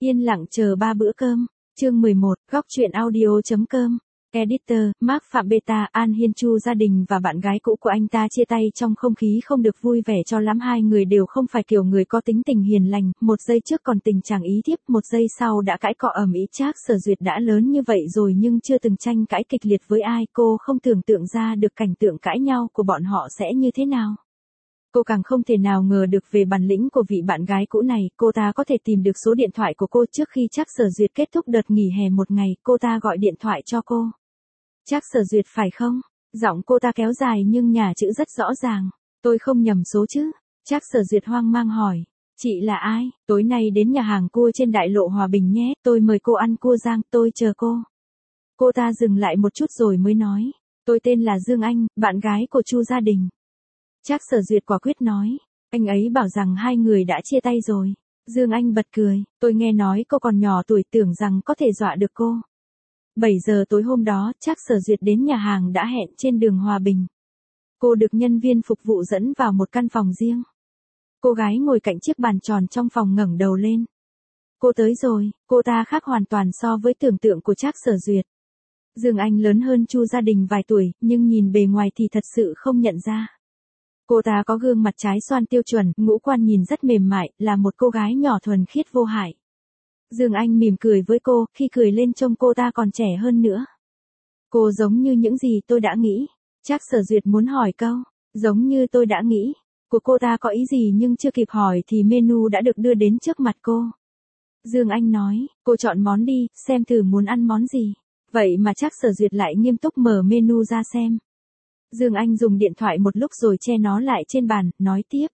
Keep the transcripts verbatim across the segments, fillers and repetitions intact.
Yên lặng chờ ba bữa cơm. Chương mười một, góc truyện audio.com. Editor, Mark Phạm Beta, An Hiên Chu gia đình và bạn gái cũ của anh ta chia tay trong không khí không được vui vẻ cho lắm. Hai người đều không phải kiểu người có tính tình hiền lành, một giây trước còn tình trạng ý thiếp, một giây sau đã cãi cọ ầm ĩ. Trác Sở Duyệt đã lớn như vậy rồi nhưng chưa từng tranh cãi kịch liệt với ai, cô không tưởng tượng ra được cảnh tượng cãi nhau của bọn họ sẽ như thế nào. Cô càng không thể nào ngờ được về bản lĩnh của vị bạn gái cũ này, cô ta có thể tìm được số điện thoại của cô trước khi Trác Sở Duyệt kết thúc đợt nghỉ hè một ngày, cô ta gọi điện thoại cho cô. Trác Sở Duyệt phải không? Giọng cô ta kéo dài nhưng nhà chữ rất rõ ràng. Tôi không nhầm số chứ? Trác Sở Duyệt hoang mang hỏi. Chị là ai? Tối nay đến nhà hàng cua trên đại lộ Hòa Bình nhé, tôi mời cô ăn cua rang, tôi chờ cô. Cô ta dừng lại một chút rồi mới nói. Tôi tên là Dương Anh, bạn gái của Chu gia đình. Trác Sở Duyệt quả quyết nói. Anh ấy bảo rằng hai người đã chia tay rồi. Dương Anh bật cười. Tôi nghe nói cô còn nhỏ tuổi tưởng rằng có thể dọa được cô. bảy giờ tối hôm đó, Trác Sở Duyệt đến nhà hàng đã hẹn trên đường Hòa Bình. Cô được nhân viên phục vụ dẫn vào một căn phòng riêng. Cô gái ngồi cạnh chiếc bàn tròn trong phòng ngẩng đầu lên. Cô tới rồi, cô ta khác hoàn toàn so với tưởng tượng của Trác Sở Duyệt. Dương Anh lớn hơn Chu gia đình vài tuổi, nhưng nhìn bề ngoài thì thật sự không nhận ra. Cô ta có gương mặt trái xoan tiêu chuẩn, ngũ quan nhìn rất mềm mại, là một cô gái nhỏ thuần khiết vô hại. Dương Anh mỉm cười với cô, khi cười lên trông cô ta còn trẻ hơn nữa. Cô giống như những gì tôi đã nghĩ. Trác Sở Duyệt muốn hỏi câu, giống như tôi đã nghĩ. Của cô ta có ý gì nhưng chưa kịp hỏi thì menu đã được đưa đến trước mặt cô. Dương Anh nói, cô chọn món đi, xem thử muốn ăn món gì. Vậy mà Trác Sở Duyệt lại nghiêm túc mở menu ra xem. Dương Anh dùng điện thoại một lúc rồi che nó lại trên bàn, nói tiếp.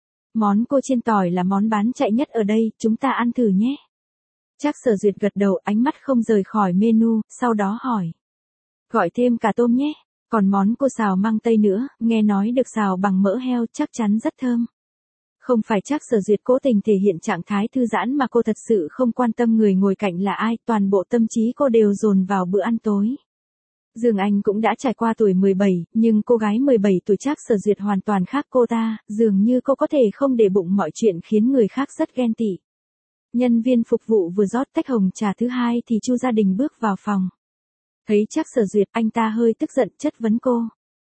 Món cua chiên tỏi là món bán chạy nhất ở đây, chúng ta ăn thử nhé. Trác Sở Duyệt gật đầu, ánh mắt không rời khỏi menu, sau đó hỏi. Gọi thêm cả tôm nhé, còn món cua xào măng tây nữa, nghe nói được xào bằng mỡ heo, chắc chắn rất thơm. Không phải Trác Sở Duyệt cố tình thể hiện trạng thái thư giãn mà cô thật sự không quan tâm người ngồi cạnh là ai, toàn bộ tâm trí cô đều dồn vào bữa ăn tối. Dương Anh cũng đã trải qua tuổi mười bảy, nhưng cô gái mười bảy tuổi Trác Sở Duyệt hoàn toàn khác cô ta, dường như cô có thể không để bụng mọi chuyện khiến người khác rất ghen tị. Nhân viên phục vụ vừa rót tách hồng trà thứ hai thì Chu gia đình bước vào phòng. Thấy Trác Sở Duyệt, anh ta hơi tức giận chất vấn cô.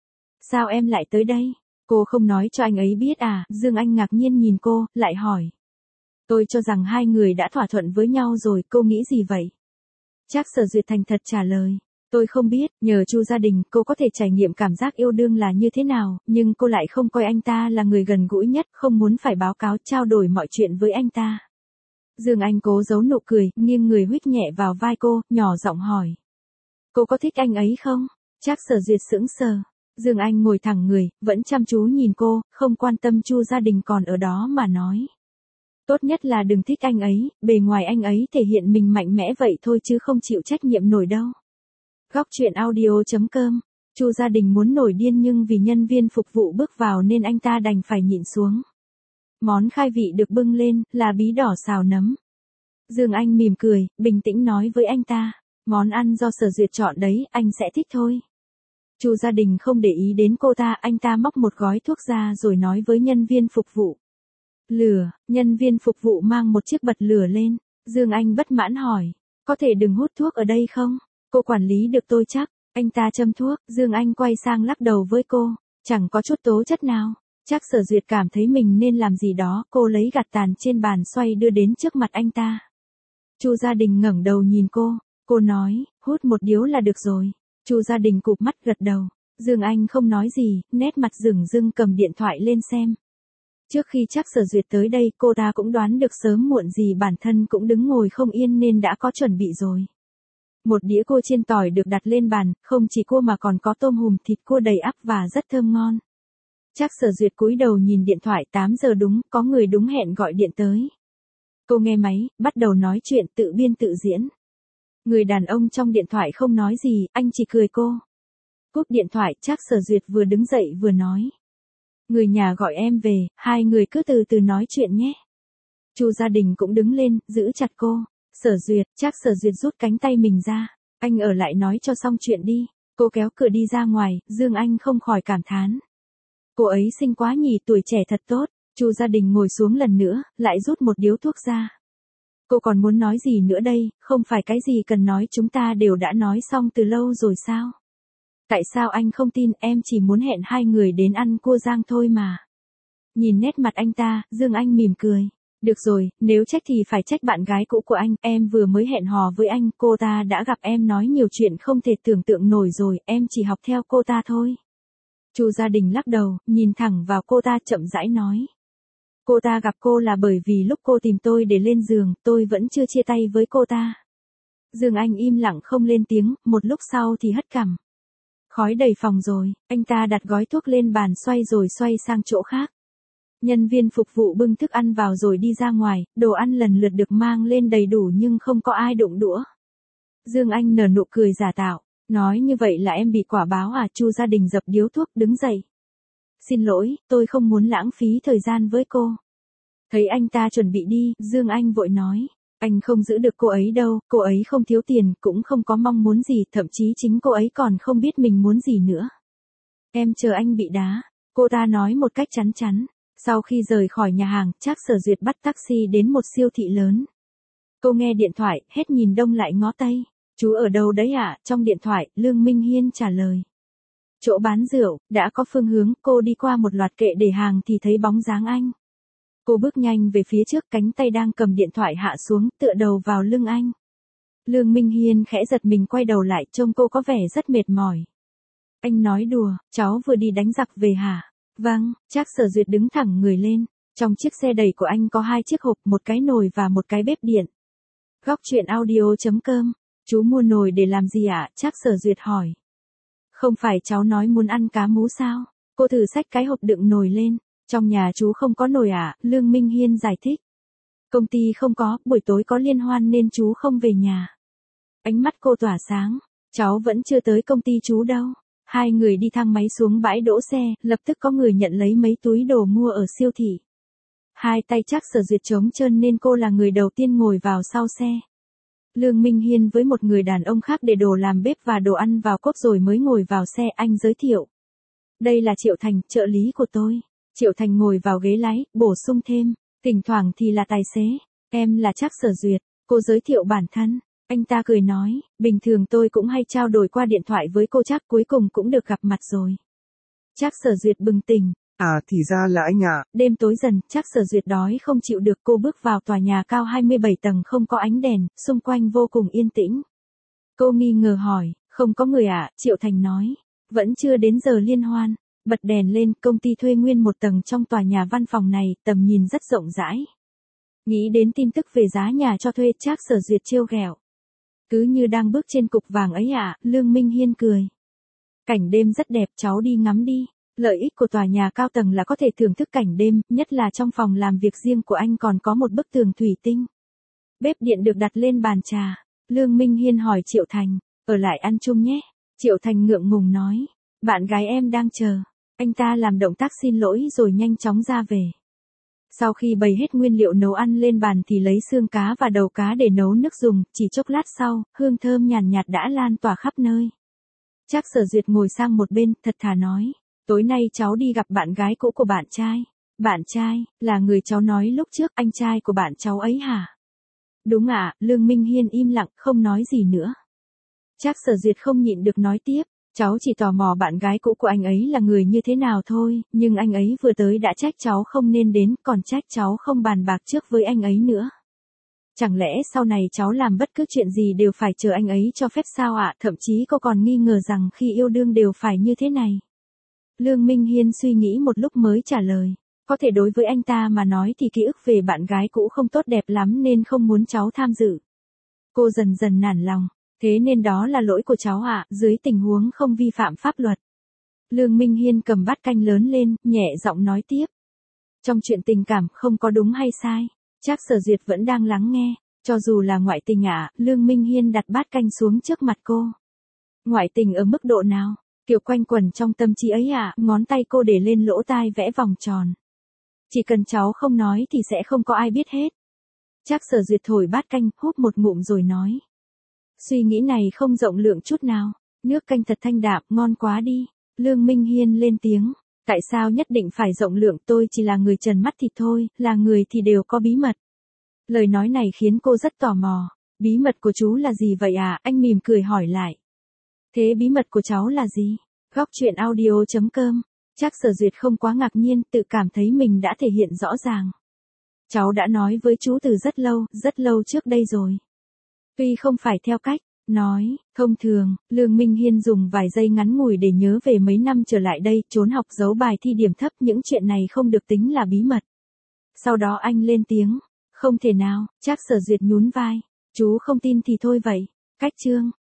Sao em lại tới đây? Cô không nói cho anh ấy biết à? Dương Anh ngạc nhiên nhìn cô, lại hỏi. Tôi cho rằng hai người đã thỏa thuận với nhau rồi, cô nghĩ gì vậy? Trác Sở Duyệt thành thật trả lời. Tôi không biết, nhờ Chu gia đình, cô có thể trải nghiệm cảm giác yêu đương là như thế nào, nhưng cô lại không coi anh ta là người gần gũi nhất, không muốn phải báo cáo trao đổi mọi chuyện với anh ta. Dương Anh cố giấu nụ cười, nghiêng người huých nhẹ vào vai cô, nhỏ giọng hỏi. Cô có thích anh ấy không? Trác Sở Duyệt sững sờ. Dương Anh ngồi thẳng người, vẫn chăm chú nhìn cô, không quan tâm Chu gia đình còn ở đó mà nói. Tốt nhất là đừng thích anh ấy, bề ngoài anh ấy thể hiện mình mạnh mẽ vậy thôi chứ không chịu trách nhiệm nổi đâu. Góc truyện audio.com. Chu gia đình muốn nổi điên nhưng vì nhân viên phục vụ bước vào nên anh ta đành phải nhịn xuống. Món khai vị được bưng lên, là bí đỏ xào nấm. Dương Anh mỉm cười, bình tĩnh nói với anh ta. Món ăn do Sở Duyệt chọn đấy, anh sẽ thích thôi. Chu gia đình không để ý đến cô ta, anh ta móc một gói thuốc ra rồi nói với nhân viên phục vụ. Lửa, nhân viên phục vụ mang một chiếc bật lửa lên. Dương Anh bất mãn hỏi. Có thể đừng hút thuốc ở đây không? Cô quản lý được tôi chắc. Anh ta châm thuốc, Dương Anh quay sang lắc đầu với cô. Chẳng có chút tố chất nào. Trác Sở Duyệt cảm thấy mình nên làm gì đó, cô lấy gạt tàn trên bàn xoay đưa đến trước mặt anh ta. Chu gia đình ngẩng đầu nhìn cô, cô nói, hút một điếu là được rồi. Chu gia đình cụp mắt gật đầu. Dương Anh không nói gì, nét mặt dửng dưng cầm điện thoại lên xem. Trước khi Trác Sở Duyệt tới đây, cô ta cũng đoán được sớm muộn gì bản thân cũng đứng ngồi không yên nên đã có chuẩn bị rồi. Một đĩa cua chiên tỏi được đặt lên bàn, không chỉ cua mà còn có tôm hùm, thịt cua đầy ắp và rất thơm ngon. Trác Sở Duyệt cúi đầu nhìn điện thoại, tám giờ đúng, có người đúng hẹn gọi điện tới. Cô nghe máy, bắt đầu nói chuyện tự biên tự diễn. Người đàn ông trong điện thoại không nói gì, anh chỉ cười cô. Cúp điện thoại, Trác Sở Duyệt vừa đứng dậy vừa nói. Người nhà gọi em về, hai người cứ từ từ nói chuyện nhé. Chu gia đình cũng đứng lên, giữ chặt cô. Sở Duyệt, Trác Sở Duyệt rút cánh tay mình ra. Anh ở lại nói cho xong chuyện đi. Cô kéo cửa đi ra ngoài, Dương Anh không khỏi cảm thán. Cô ấy xinh quá nhỉ, tuổi trẻ thật tốt. Chu gia đình ngồi xuống lần nữa, lại rút một điếu thuốc ra. Cô còn muốn nói gì nữa đây, không phải cái gì cần nói chúng ta đều đã nói xong từ lâu rồi sao? Tại sao anh không tin, em chỉ muốn hẹn hai người đến ăn cua rang thôi mà. Nhìn nét mặt anh ta, Dương Anh mỉm cười. Được rồi, nếu trách thì phải trách bạn gái cũ của anh, em vừa mới hẹn hò với anh, cô ta đã gặp em nói nhiều chuyện không thể tưởng tượng nổi rồi, em chỉ học theo cô ta thôi. Chu Gia Đình lắc đầu, nhìn thẳng vào cô ta chậm rãi nói. Cô ta gặp cô là bởi vì lúc cô tìm tôi để lên giường, tôi vẫn chưa chia tay với cô ta. Dương Anh im lặng không lên tiếng, một lúc sau thì hất cằm. Khói đầy phòng rồi, anh ta đặt gói thuốc lên bàn xoay rồi xoay sang chỗ khác. Nhân viên phục vụ bưng thức ăn vào rồi đi ra ngoài, đồ ăn lần lượt được mang lên đầy đủ nhưng không có ai đụng đũa. Dương Anh nở nụ cười giả tạo, nói như vậy là em bị quả báo à? Chu Gia Đình dập điếu thuốc đứng dậy. Xin lỗi, tôi không muốn lãng phí thời gian với cô. Thấy anh ta chuẩn bị đi, Dương Anh vội nói. Anh không giữ được cô ấy đâu, cô ấy không thiếu tiền, cũng không có mong muốn gì, thậm chí chính cô ấy còn không biết mình muốn gì nữa. Em chờ anh bị đá, cô ta nói một cách chắn chắn. Sau khi rời khỏi nhà hàng, Trác Sở Duyệt bắt taxi đến một siêu thị lớn. Cô nghe điện thoại, hết nhìn đông lại ngó tây. Chú ở đâu đấy ạ? À? Trong điện thoại, Lương Minh Hiên trả lời. Chỗ bán rượu, đã có phương hướng, cô đi qua một loạt kệ để hàng thì thấy bóng dáng anh. Cô bước nhanh về phía trước, cánh tay đang cầm điện thoại hạ xuống, tựa đầu vào lưng anh. Lương Minh Hiên khẽ giật mình quay đầu lại, trông cô có vẻ rất mệt mỏi. Anh nói đùa, cháu vừa đi đánh giặc về hả? Vâng, Trác Sở Duyệt đứng thẳng người lên. Trong chiếc xe đẩy của anh có hai chiếc hộp, một cái nồi và một cái bếp điện. Góc truyện audio chấm com. Chú mua nồi để làm gì ạ? À? Trác Sở Duyệt hỏi. Không phải cháu nói muốn ăn cá mú sao? Cô thử xách cái hộp đựng nồi lên. Trong nhà chú không có nồi à? Lương Minh Hiên giải thích. Công ty không có, buổi tối có liên hoan nên chú không về nhà. Ánh mắt cô tỏa sáng. Cháu vẫn chưa tới công ty chú đâu. Hai người đi thang máy xuống bãi đỗ xe, lập tức có người nhận lấy mấy túi đồ mua ở siêu thị. Hai tay Trác Sở Duyệt trống trơn nên cô là người đầu tiên ngồi vào sau xe. Lương Minh Hiên với một người đàn ông khác để đồ làm bếp và đồ ăn vào cốp rồi mới ngồi vào xe, anh giới thiệu. Đây là Triệu Thành, trợ lý của tôi. Triệu Thành ngồi vào ghế lái, bổ sung thêm, thỉnh thoảng thì là tài xế. Em là Trác Sở Duyệt, cô giới thiệu bản thân. Anh ta cười nói, bình thường tôi cũng hay trao đổi qua điện thoại với cô Trác, cuối cùng cũng được gặp mặt rồi. Trác Sở Duyệt bừng tỉnh. À thì ra là anh ạ. À. Đêm tối dần, Trác Sở Duyệt đói không chịu được, cô bước vào tòa nhà cao hai mươi bảy tầng không có ánh đèn, xung quanh vô cùng yên tĩnh. Cô nghi ngờ hỏi, không có người ạ? À? Triệu Thành nói, vẫn chưa đến giờ liên hoan. Bật đèn lên, công ty thuê nguyên một tầng trong tòa nhà văn phòng này, tầm nhìn rất rộng rãi. Nghĩ đến tin tức về giá nhà cho thuê, Trác Sở Duyệt trêu ghẹo. Cứ như đang bước trên cục vàng ấy ạ, à? Lương Minh Hiên cười. Cảnh đêm rất đẹp, cháu đi ngắm đi. Lợi ích của tòa nhà cao tầng là có thể thưởng thức cảnh đêm, nhất là trong phòng làm việc riêng của anh còn có một bức tường thủy tinh. Bếp điện được đặt lên bàn trà. Lương Minh Hiên hỏi Triệu Thành, ở lại ăn chung nhé. Triệu Thành ngượng ngùng nói, bạn gái em đang chờ. Anh ta làm động tác xin lỗi rồi nhanh chóng ra về. Sau khi bày hết nguyên liệu nấu ăn lên bàn thì lấy xương cá và đầu cá để nấu nước dùng, chỉ chốc lát sau, hương thơm nhàn nhạt đã lan tỏa khắp nơi. Trác Sở Duyệt ngồi sang một bên, thật thà nói, tối nay cháu đi gặp bạn gái cũ của bạn trai. Bạn trai, là người cháu nói lúc trước, anh trai của bạn cháu ấy hả? Đúng ạ, à, Lương Minh Hiên im lặng, không nói gì nữa. Trác Sở Duyệt không nhịn được nói tiếp. Cháu chỉ tò mò bạn gái cũ của anh ấy là người như thế nào thôi, nhưng anh ấy vừa tới đã trách cháu không nên đến, còn trách cháu không bàn bạc trước với anh ấy nữa. Chẳng lẽ sau này cháu làm bất cứ chuyện gì đều phải chờ anh ấy cho phép sao ạ? À? Thậm chí cô còn nghi ngờ rằng khi yêu đương đều phải như thế này. Lương Minh Hiên suy nghĩ một lúc mới trả lời. Có thể đối với anh ta mà nói thì ký ức về bạn gái cũ không tốt đẹp lắm nên không muốn cháu tham dự. Cô dần dần nản lòng. Thế nên đó là lỗi của cháu ạ, à, dưới tình huống không vi phạm pháp luật. Lương Minh Hiên cầm bát canh lớn lên, nhẹ giọng nói tiếp. Trong chuyện tình cảm không có đúng hay sai. Trác Sở Duyệt vẫn đang lắng nghe. Cho dù là ngoại tình ạ, à, Lương Minh Hiên đặt bát canh xuống trước mặt cô. Ngoại tình ở mức độ nào? Kiểu quanh quẩn trong tâm trí ấy ạ, à, ngón tay cô để lên lỗ tai vẽ vòng tròn. Chỉ cần cháu không nói thì sẽ không có ai biết hết. Trác Sở Duyệt thổi bát canh, húp một ngụm rồi nói. Suy nghĩ này không rộng lượng chút nào. Nước canh thật thanh đạm, ngon quá đi. Lương Minh Hiên lên tiếng. Tại sao nhất định phải rộng lượng, tôi chỉ là người trần mắt thịt thôi, là người thì đều có bí mật. Lời nói này khiến cô rất tò mò. Bí mật của chú là gì vậy à? Anh mỉm cười hỏi lại. Thế bí mật của cháu là gì? Góc truyện audio chấm com. Chắc Sở Duyệt không quá ngạc nhiên, tự cảm thấy mình đã thể hiện rõ ràng. Cháu đã nói với chú từ rất lâu, rất lâu trước đây rồi. Tuy không phải theo cách nói thông thường, Lương Minh Hiên dùng vài giây ngắn ngủi để nhớ về mấy năm trở lại đây, trốn học giấu bài thi điểm thấp, những chuyện này không được tính là bí mật. Sau đó anh lên tiếng, không thể nào. Chắc Sở Duyệt nhún vai. Chú không tin thì thôi vậy. Cách chương.